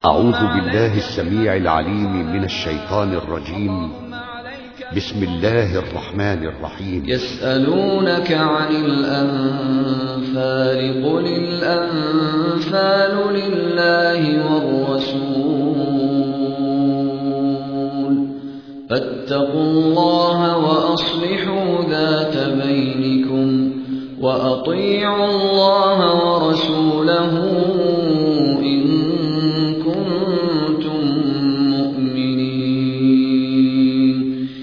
أعوذ بالله السميع العليم من الشيطان الرجيم. بسم الله الرحمن الرحيم. يسألونك عن الأنفال قل الأنفال لله والرسول فاتقوا الله وأصلحوا ذات بينكم وأطيعوا الله ورسوله إن كنتم مؤمنين.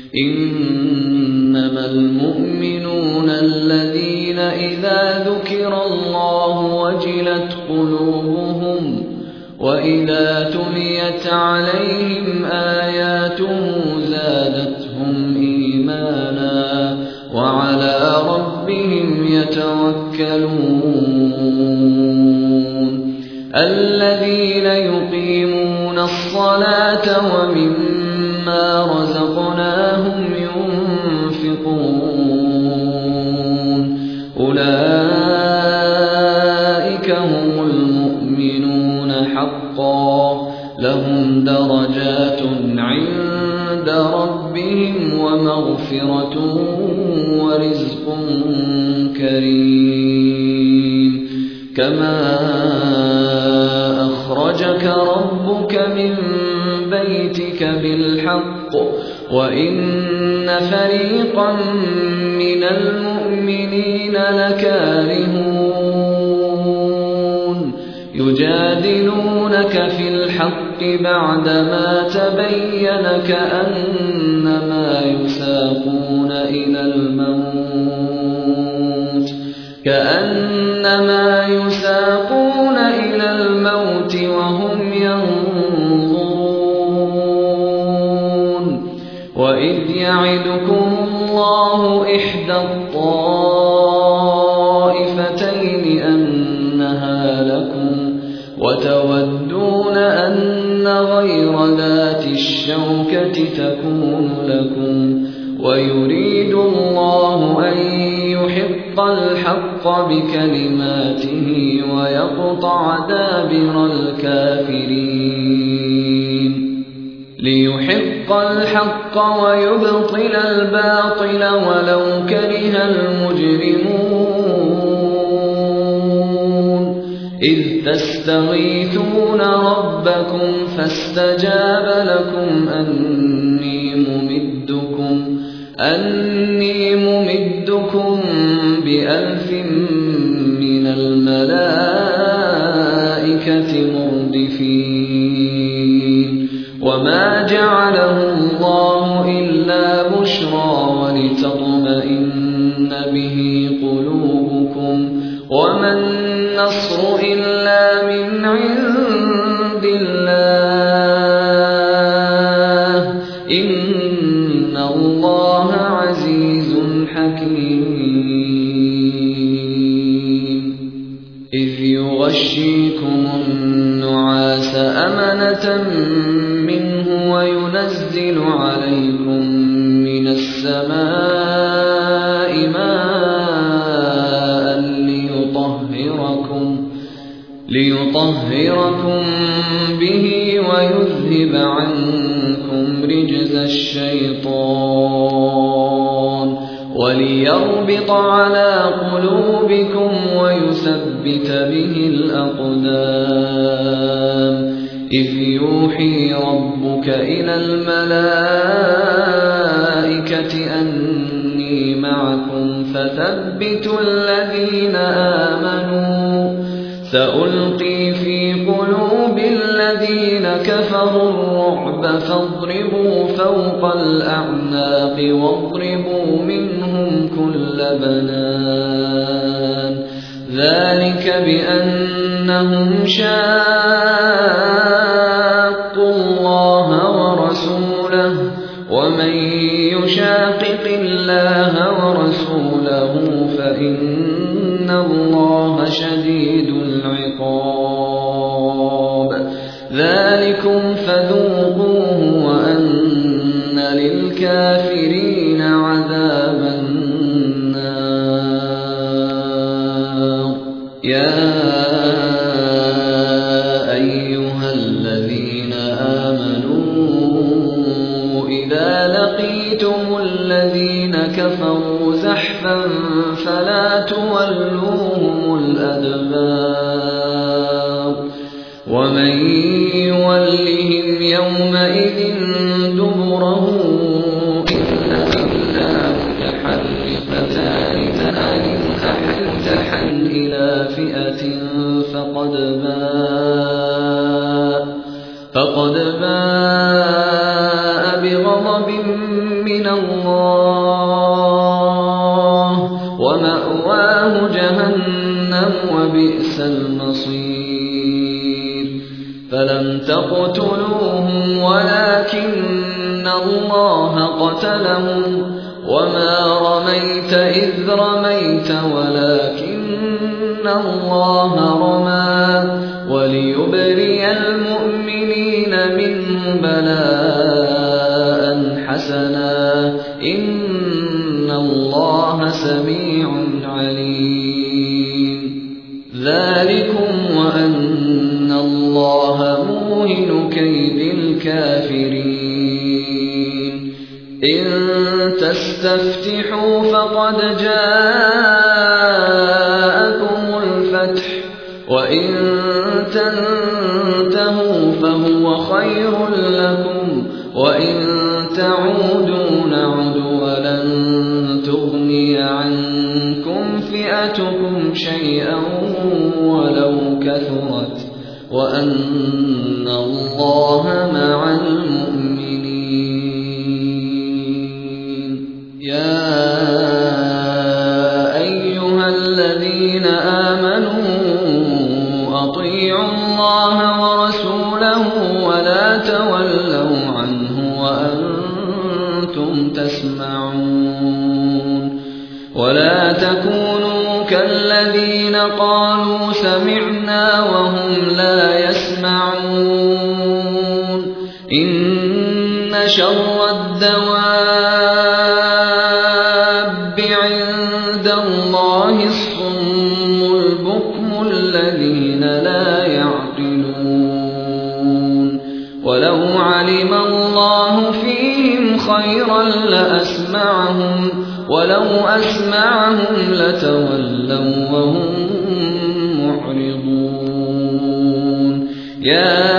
إنما المؤمنون الذين إذا ذكر الله وجلت قلوبهم وإذا تليت عليهم آياته زادتهم إيمانا وعلى ربهم يتوكلون. الذين يقيمون الصلاة ومما رزقناهم ينفقون أولئك هم المؤمنون حقا لهم درجات عند ربهم ومغفرة ورزق كريم. كما أخرجك ربك من بيتك بالحق وإن فريقا من المؤمنين لكارهون يجادلونك في الحق بعدما تبين كأنما يساقون إلى الموت وهم ينظرون. وإذ يعدكم الله إحدى الطائفتين أنها لكم وتودون أن غير ذات الشوكة تكون لكم ويريد الله أن يحق الحق بكلماته ويقطع دابر الكافرين. ليحق الحق ويبطل الباطل ولو كره المجرمون. إذ تستغيثون ربكم فاستجاب لكم أني ممدكم ب1000 من الملائكة مردفين. وما جعله الله إلا بشرى ولتطمئن به قلوبكم وما النصر إلا من عند الله إن الله عزيز حكيم. إذ يغشيكم النعاس أمنة منه وينزل عليكم من السماء ماء ليطهركم به ويذهب عنكم رجز الشيطان وليربط على قلوبكم ويثبت به الأقدام. إذ يوحي ربك إلى الملائكة أني معكم فثبتوا الذين آمنوا سألقي في قلوب الذين كفروا الرعب فاضربوا فوق الأعناق واضربوا منهم كل بنان. ذلك بأنهم شاقوا الله ورسوله ومن يشاقق الله ورسوله فإن الله شديد العقاب. ذلكم فذوقوه وأن للكافرين عذاب النار. يا أيها الذين الذين آمنوا إذا لقيتم الذين كفروا زحفا فلا تولوهم الأدبار ومن يولهم يومئذ دبره إلا متحرفا إلى فئة فقد باء بغضب من الله ومأواه جهنم وبئس المصير فلم تقتلوهم ولكن الله قتلهم وما رميت إذ رميت ولكن الله رمى وليبري المؤمنين منه بلاء حسنا إن الله سميع عليم ذلكم وأن الله موهن كيد الكافرين إن تستفتحوا فقد جاءكم الفتح وإن تنتهوا فهو خير لكم وإن تعودوا نعد ولن تغني عنكم فئتكم شيئا ولو كثرت وأن الله مع المؤمنين يا أيها الذين آمنوا أطيعوا الله ورسوله ولا تولوا عنه وأنتم تسمعون ولا تكونوا كالذين قالوا سمعنا وهم لا يسمعون إن شر الدواب عند الله الصم البكم الذين لا يعقلون ولو علم الله فيهم خيرا لأسمعهم ولو أسمعهم لتولوا وهم معرضون يا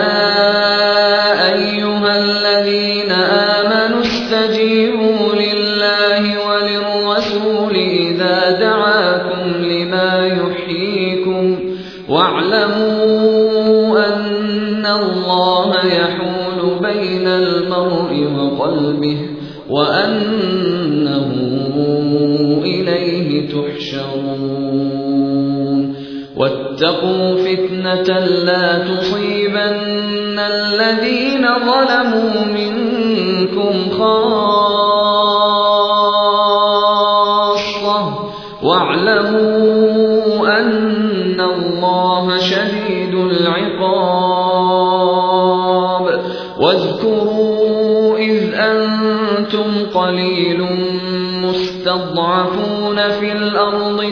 أيها الذين آمنوا استجيبوا لله وللرسول إذا دعاكم لما يحييكم واعلموا أن الله يحول بين المرء وقلبه وأنه إليه تحشرون واتقوا فتنة لا تصيبن الذين ظلموا منكم خاصة واعلموا أن الله شديد العقاب واذكروا إذ أنتم قليل مستضعفون في الأرض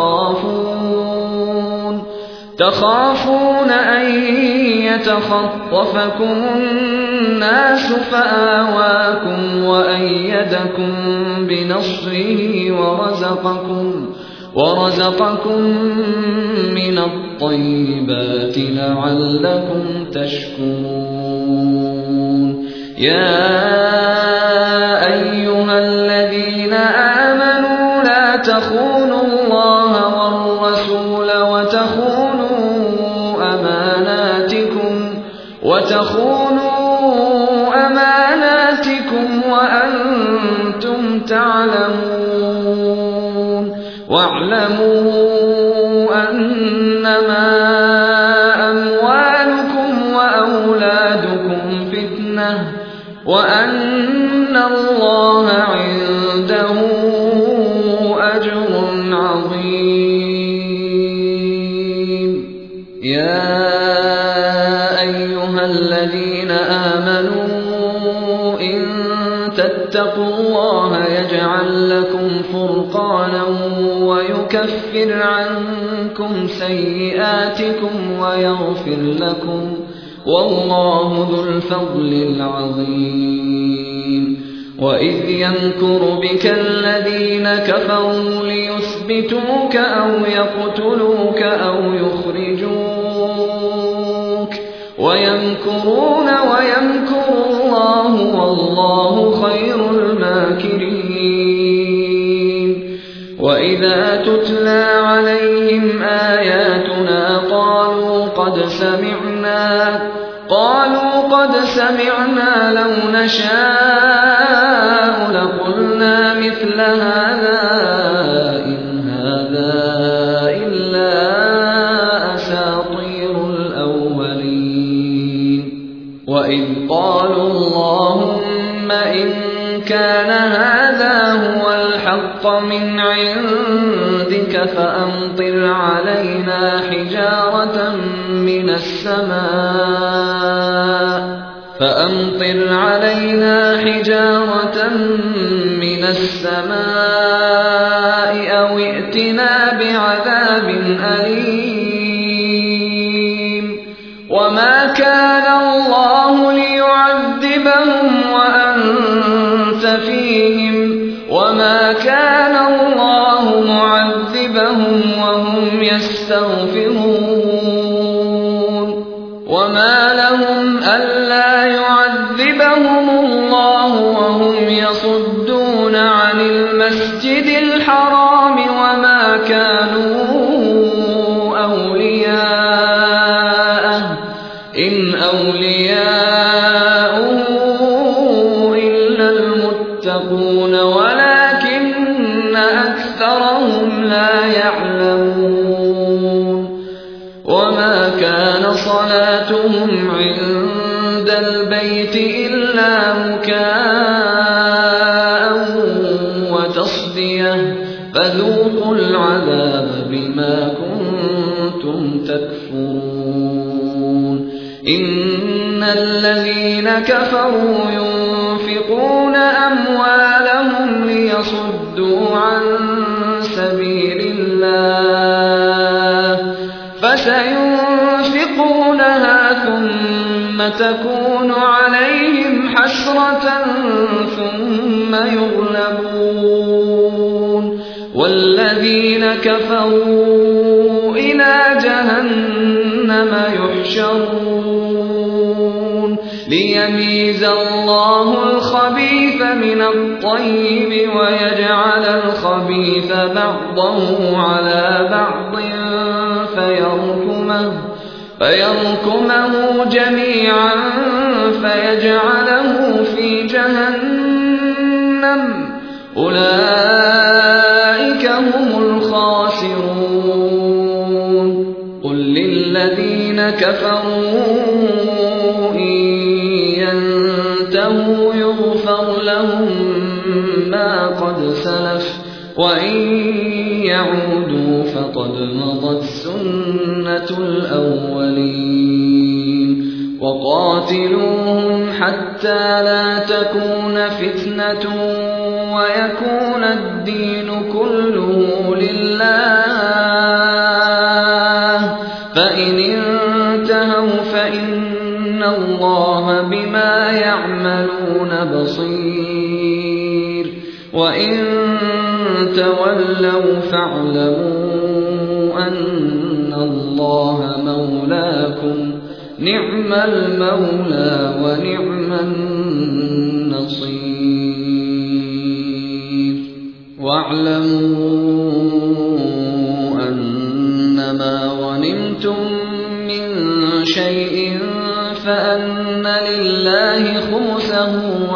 تخافون أن يتخطفكم الناس فآواكم وأيدكم بنصره ورزقكم من الطيبات لعلكم تشكرون يا أيها الذين آمنوا لا تخونوا الله والرسول وتخونوا أماناتكم وأنتم تعلمون واعلموا أنما أموالكم وأولادكم فتنة وأن الله عنده أجر عظيم يا أيها الذين آمنوا إن تتقوا الله يجعل لكم فرقانا ويكفر عنكم سيئاتكم والله ذو الفضل العظيم وإذ يمكر بك الذين كفروا ليثبتوك أو يقتلوك أو يخرجوك ويمكرون ويمكر الله والله خير الماكرين وإذا تتلى عليهم آياتنا قالوا قد سمعنا لو نشاء لقلنا مثل هذا إن هذا إلا أساطير الأولين وإذ قالوا اللهم إن كان هذا هو الحق من عندك فأمطر علينا حجارة من السماء أو ائتنا بعذاب أليم وما كان الله ليعذبهم وأنت فيهم وما كان الله معذبهم وهم يستغفرون وما لهم ألا يعذبهم الله وهم يصدون عن المسجد الحرام وما كانوا أولياءه إن أولياؤه إلا المتقون ولكن أكثرهم لا يعلمون وما كان صلاتهم عند البيت إلا مكاء وتصدية فذوقوا العذاب بما كنتم تكفرون إن الذين كفروا ينفقون أموالهم ليصدوا عن سبيل الله فسينفقونها ثم تكون عليهم حسرة ثم يغلبون والذين كفروا إلى جهنم يحشرون ليميز الله الخبيث من الطيب ويجعل الخبيث بعضه على بعض فيركمه جميعا فيجعله في جهنم أولئك هم الخاسرون قل للذين كفروا إن ينتهوا يغفر لهم ما قد سلف وإن يعودوا فقد مضت سنة الأولين وقاتلوهم حتى لا تكون فتنة ويكون الدين كله لله فإن انتهوا فإن الله بما يعملون بصير وإن تولوا فاعلموا أن الله مولاكم نعم المولى ونعم النصير واعلموا أنما غنمتم من شيء فأن لله خمسه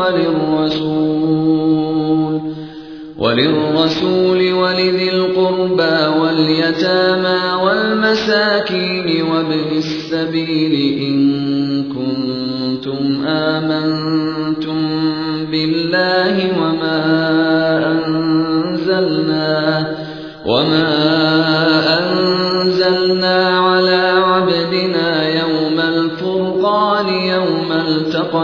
وللرسول ولذي القربى واليتامى والمساكين وابن السبيل إن كنتم آمنتم بالله وما أنزلنا على عبدنا يوم الفرقان يوم التقى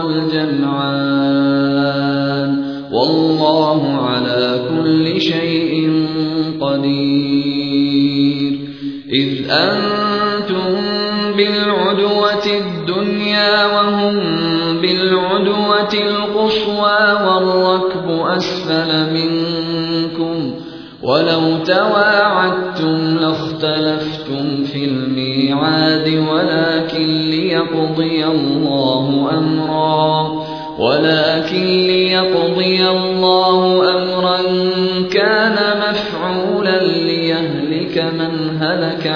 الجمعان والله على كل شيء قدير إذ أنتم بالعدوة الدنيا وهم بالعدوة القصوى والركب أسفل منكم ولو تواعدتم لاختلفتم في الميعاد ولكن ليقضي الله أمرا كان مفعولا ليهلك من هلك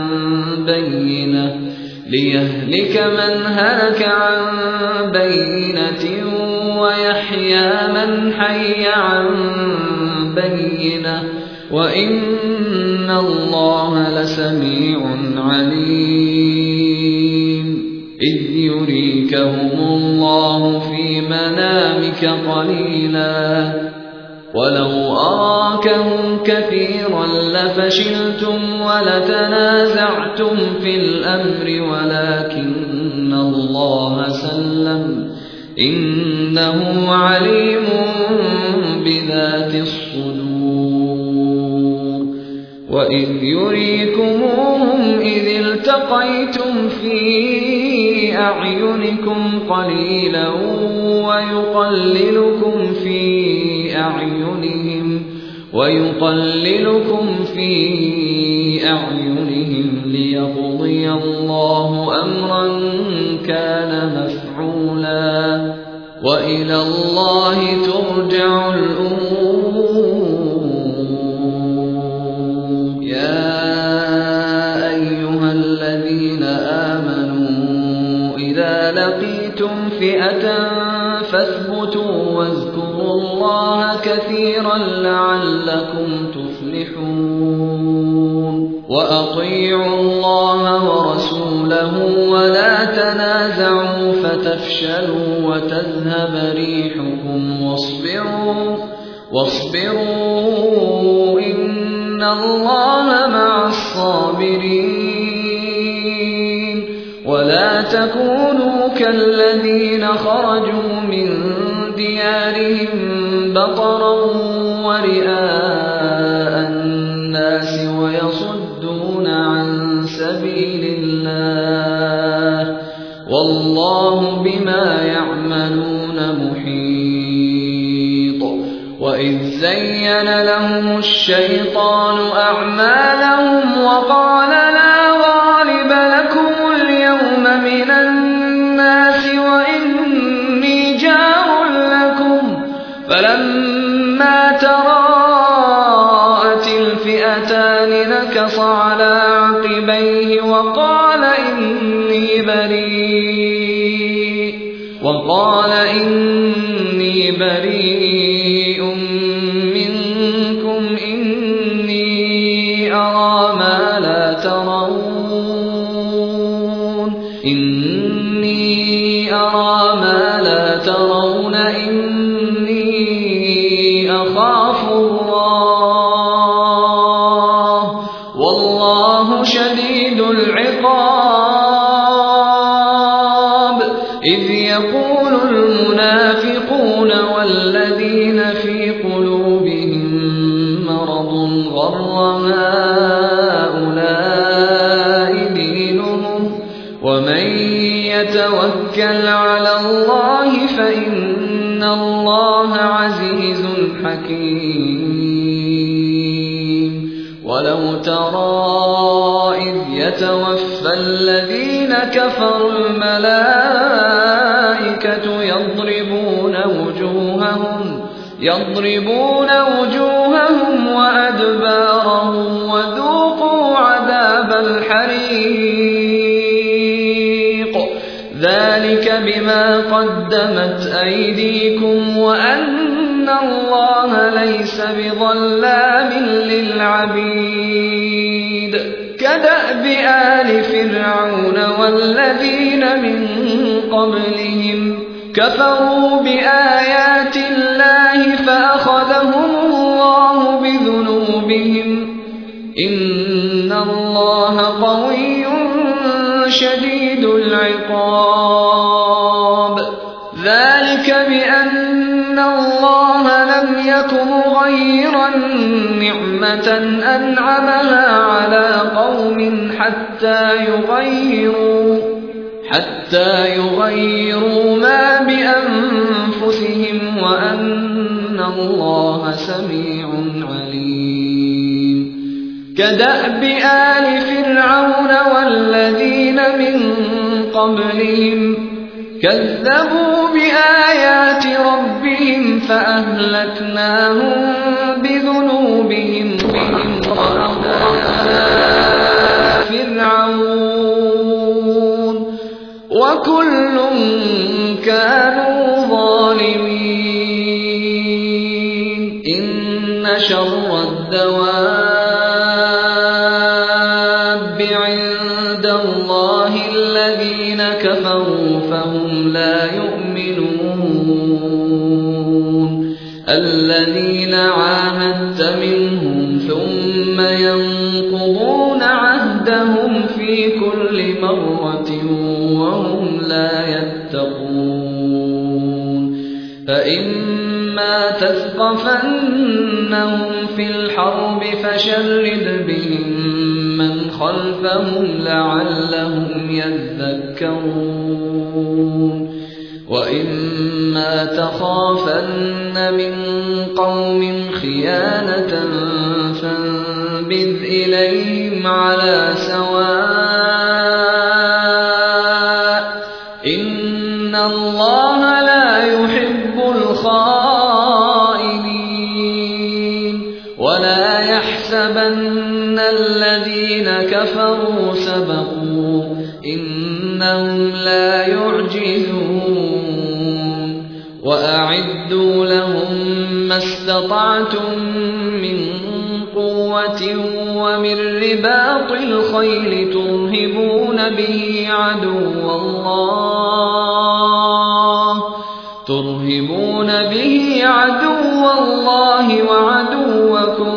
عن بينة ويحيى من حي عن بينة وإن الله لسميع عليم إذ يريكهم الله في منامك قليلا ولو أراكهم كثيرا لفشلتم ولتنازعتم في الأمر ولكن الله سلم إنه عليم بذات الصدور وإذ يريكموهم إذ التقيتم في أعينكم قليلا ويقللكم في أعينهم ليقضي الله أمرا كان مفعولا وإلى الله ترجع الأمور يا أيها الذين آمنوا إذا لقيتم فئة فاثبتوا واذكروا الله كثيرا لعلكم تفلحون وأطيعوا الله ورسوله ولا تنازعوا فتفشلوا وتذهب ريحكم واصبروا إن الله مع الصابرين ولا تكونوا كالذين خرجوا من ديارهم بطرا ورئاء الناس ويصدون عن سبيل الله والله بما يعملون محيط وإذ زين لهم الشيطان أعمالهم وقال لا غالب لكم اليوم من الناس وإني جار لكم فلما تراءت الفئتان نكص على عقبيه وقال إني بريء منكم إني أرى ما لا ترون إني أخاف الله والله شديد العقاب إذ يقول المنافقون والذين في قلوبهم مرض غر هؤلاء دينهم ومن يتوكل على الله فإن الله عزيز حكيم ولو ترى إذ يتوفى الذين كفروا الملائكة يضربون وجوههم وأدبارهم وذوقوا عذاب الحريق ذلك بما قدمت أيديكم وأن الله ليس بظلام للعبيد كدأب آل فرعون والذين من قبلهم كفروا بآيات الله فأخذهم الله بذنوبهم إن الله قوي شديد العقاب ذلك بأن الله لم يك مغيرا نعمة أنعمها على قوم حتى يغيروا ما بأنفسهم وأن الله سميع عليم كدأب آل فرعون والذين من قبلهم كذبوا بآيات ربهم فأهلكناهم بذنوبهم فرعون وكل كانوا ظالمين إن شر الدواب عند الله الذين كفروا فهم لا يؤمنون الذين عاهدت منهم ثم ينقضون عهدهم في كل مرة وهم لا يتقون فإما تثقفنهم في الحرب فشرد بهم من خلفهم لعلهم يذكرون وإما تخافن من قوم خيانة فانبذ إليهم على سواء إن الله لا يحب الخائنين ولا يحسبن الذين كفروا سبقوا إنهم لا يعجزون وأعدوا لهم ما استطعتم من قوة ومن رباط الخيل ترهبون به عدو الله وعدوكم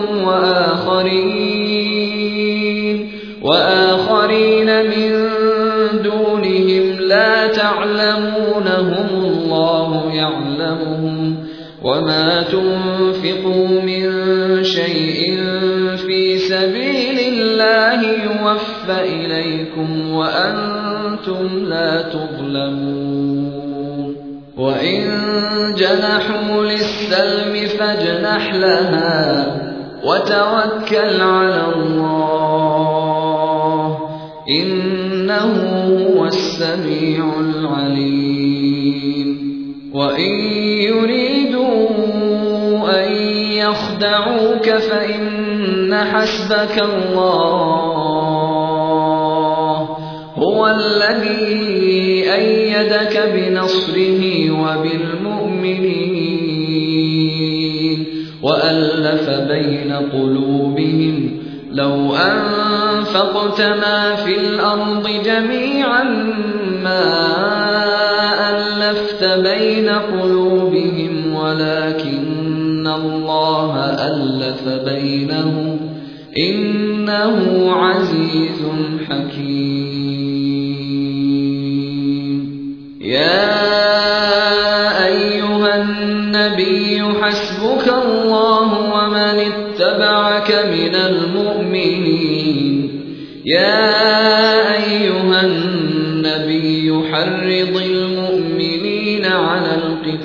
وآخرين من دونهم لا تعلمونهم الله يعلمهم وما تنفقوا من شيء في سبيل الله يوفى إليكم وأنتم لا تظلمون وإن جنحوا للسلم فاجنح لها وتوكل على الله إنه هو السميع العليم وإن يريدوا أن يخدعوك فإن حسبك الله هو الذي أيدك بنصره وبالمؤمنين وألف بين قلوبهم لو أنفقت ما في الأرض جميعا ما ألفت بين قلوبهم ولكن الله ألف بينهم إنه عزيز حكيم يا أيها النبي حسبك الله ومن اتبعك من المؤمنين يا أيها النبي حرض المؤمنين على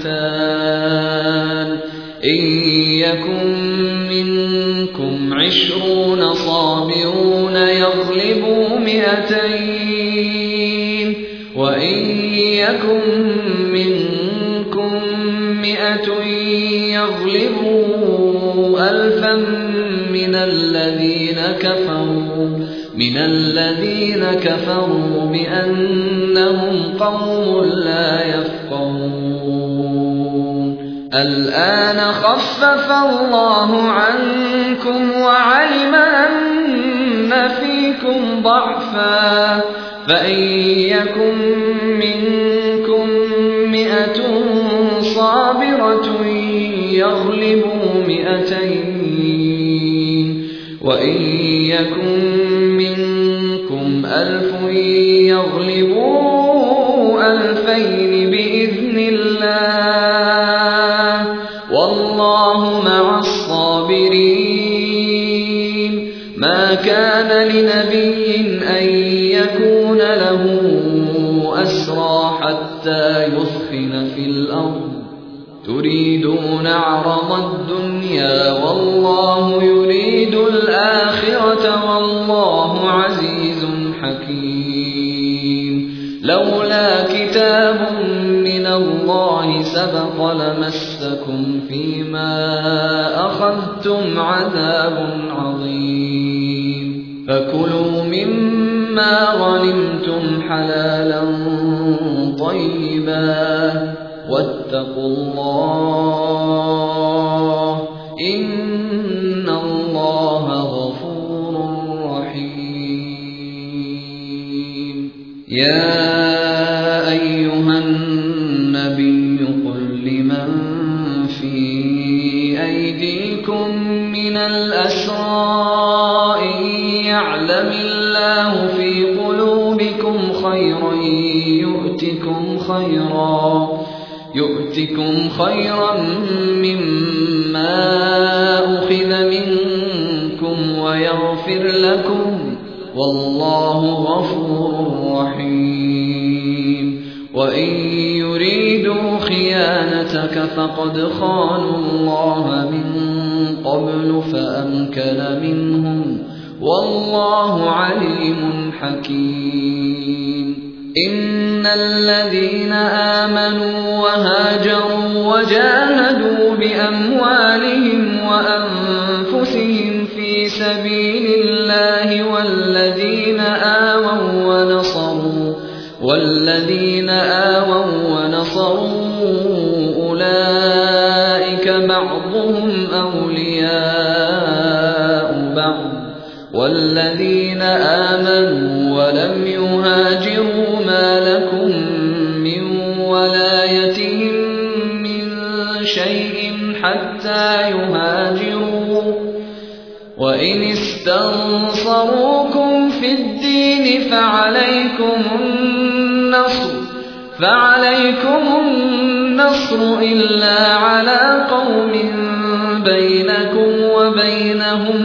القتال إن يكن منكم 20 صابرون يغلبوا 200 وإن يكن منكم 100 يغلبوا 1000 من الذين كفروا بأنهم قوم لا يفقهون الآن خفف الله عنكم وعلم أن فيكم ضعفا فإن يكن منكم 100 صابرة يغلبوا 200 وإن يكن منكم 1000 يغلبوا 2000 بإذن الله والله كان لنبي أن يكون له أسرى حتى يثخن في الأرض تريدون عرض الدنيا والله يريد الآخرة والله عزيز حكيم. لولا كتاب من الله سبق لمسكم فيما أخذتم عذاب عظيم. فكلوا مما غنمتم حلالا طيبا واتقوا الله إن الله غفور رحيم. يا أيها النبي قل لمن في أيديكم من الأسرى إن يعلم الله في قلوبكم خيرا يؤتكم خيرا مما أخذ منكم ويغفر لكم والله غفور رحيم. وإن يريدوا خيانتك فقد خانوا الله من قبل فأمكن منهم والله عليم حكيم. إن الذين آمنوا وهاجروا وجاهدوا بأموالهم وأنفسهم في سبيل الله والذين آووا ونصروا أولئك بعضهم أولياء بعض والذين آمنوا ولم يهاجروا ما لكم من ولايتهم من شيء حتى يهاجروا وإن استنصروكم في الدين فعليكم النصر إلا على قوم بينكم وبينهم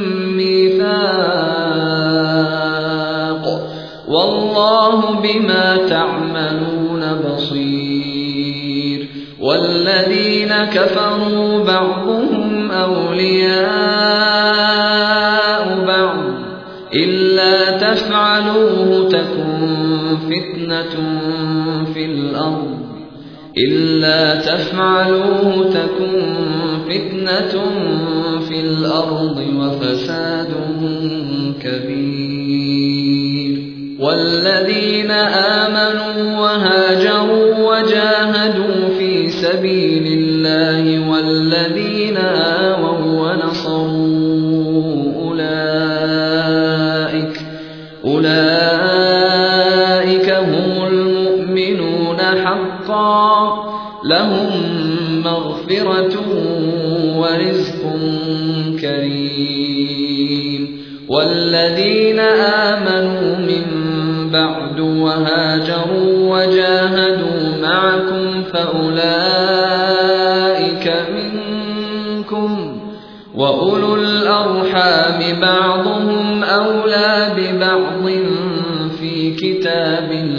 ميثاق والله بما تعملون بصير. والذين كفروا بعضهم أولياء بعض إلا تفعلوه تكن فتنة في الأرض وفساد كبير. والذين آمنوا وهاجروا وجاهدوا في سبيل الله والذين آووا ونصروا أولئك هم المؤمنون حقا لهم مغفرة ورزق كريم. والذين آمنوا من بعد وهاجروا وجاهدوا معكم فأولئك منكم وأولو الأرحام بعضهم أولى ببعض في كتاب